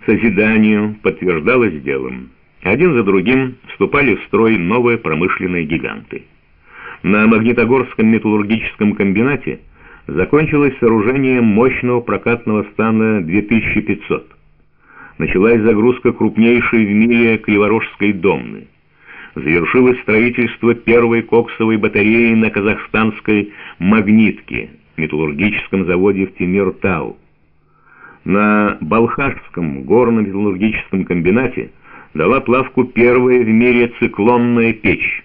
созиданию подтверждалось делом. Один за другим вступали в строй новые промышленные гиганты. На Магнитогорском металлургическом комбинате закончилось сооружение мощного прокатного стана 2500. Началась загрузка крупнейшей в мире Криворожской домны. Завершилось строительство первой коксовой батареи на казахстанской «Магнитке», металлургическом заводе в Темир-Тау. На Балхашском горно-металлургическом комбинате дала плавку первая в мире циклонная печь.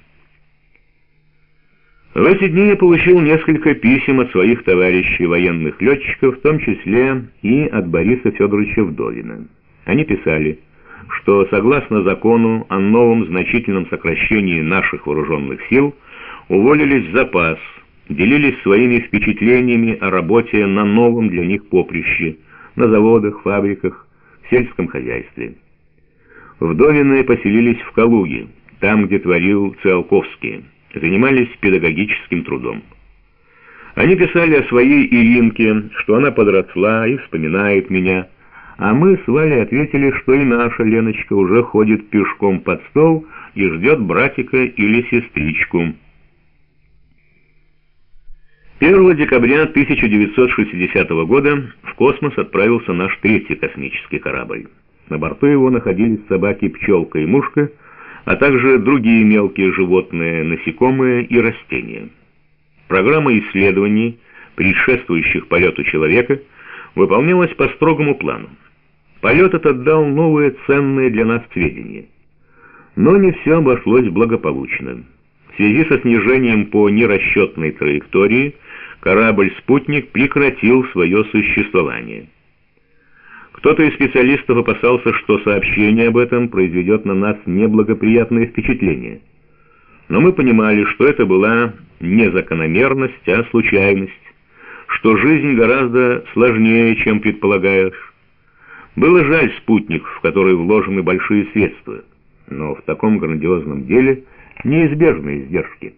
В эти дни я получил несколько писем от своих товарищей военных летчиков, в том числе и от Бориса Федоровича Вдовина. Они писали, что согласно закону о новом значительном сокращении наших вооруженных сил уволились в запас, делились своими впечатлениями о работе на новом для них поприще, на заводах, фабриках, в сельском хозяйстве. Вдовины поселились в Калуге, там, где творил Циолковский, занимались педагогическим трудом. Они писали о своей Иринке, что она подросла и вспоминает меня, а мы с Валей ответили, что и наша Леночка уже ходит пешком под стол и ждет братика или сестричку. 1 декабря 1960 года в космос отправился наш третий космический корабль. На борту его находились собаки Пчелка и Мушка, а также другие мелкие животные, насекомые и растения. Программа исследований, предшествующих полету человека, выполнялась по строгому плану. Полет этот дал новые ценные для нас сведения. Но не все обошлось благополучно. В связи со снижением по нерасчетной траектории корабль-спутник прекратил свое существование. Кто-то из специалистов опасался, что сообщение об этом произведет на нас неблагоприятное впечатление. Но мы понимали, что это была не закономерность, а случайность, что жизнь гораздо сложнее, чем предполагаешь. Было жаль спутник, в который вложены большие средства, но в таком грандиозном деле неизбежны издержки.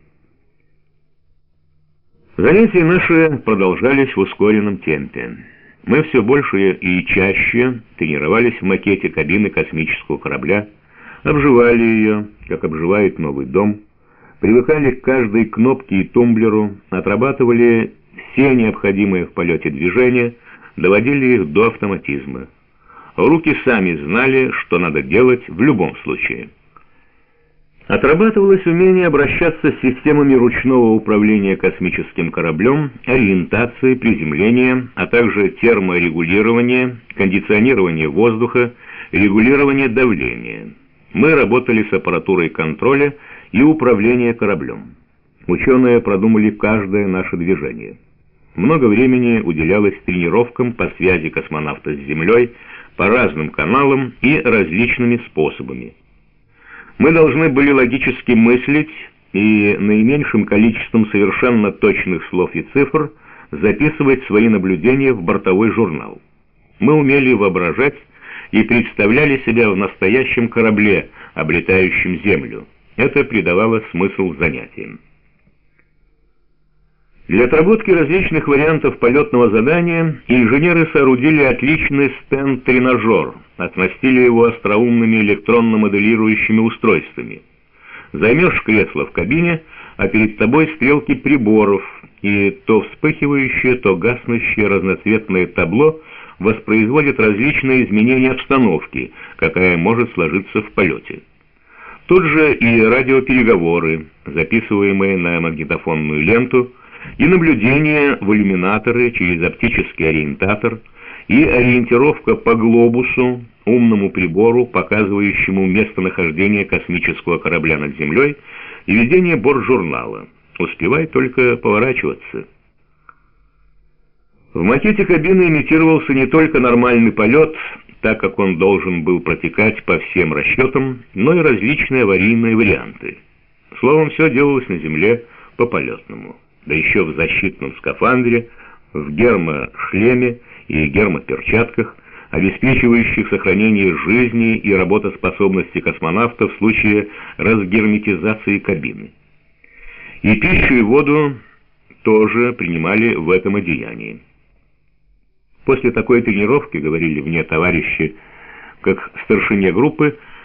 Занятия наши продолжались в ускоренном темпе. Мы все больше и чаще тренировались в макете кабины космического корабля, обживали ее, как обживает новый дом, привыкали к каждой кнопке и тумблеру, отрабатывали все необходимые в полете движения, доводили их до автоматизма. Руки сами знали, что надо делать в любом случае. Отрабатывалось умение обращаться с системами ручного управления космическим кораблем, ориентации, приземления, а также терморегулирование, кондиционирование воздуха, регулирование давления. Мы работали с аппаратурой контроля и управления кораблем. Ученые продумали каждое наше движение. Много времени уделялось тренировкам по связи космонавта с Землей по разным каналам и различными способами. Мы должны были логически мыслить и наименьшим количеством совершенно точных слов и цифр записывать свои наблюдения в бортовой журнал. Мы умели воображать и представляли себя в настоящем корабле, облетающем Землю. Это придавало смысл занятиям. Для отработки различных вариантов полетного задания инженеры соорудили отличный стенд-тренажер, оснастили его остроумными электронно-моделирующими устройствами. Займешь кресло в кабине, а перед тобой стрелки приборов, и то вспыхивающее, то гаснущее разноцветное табло воспроизводит различные изменения обстановки, какая может сложиться в полете. Тут же и радиопереговоры, записываемые на магнитофонную ленту, и наблюдение в иллюминаторы через оптический ориентатор, и ориентировка по глобусу, умному прибору, показывающему местонахождение космического корабля над Землей, и ведение бортжурнала. Успевай только поворачиваться. В макете кабины имитировался не только нормальный полет, так как он должен был протекать по всем расчетам, но и различные аварийные варианты. Словом, все делалось на Земле по-полетному. Да еще в защитном скафандре, в гермошлеме и гермоперчатках, обеспечивающих сохранение жизни и работоспособности космонавта в случае разгерметизации кабины. И пищу и воду тоже принимали в этом одеянии. После такой тренировки, говорили мне товарищи, как старшине группы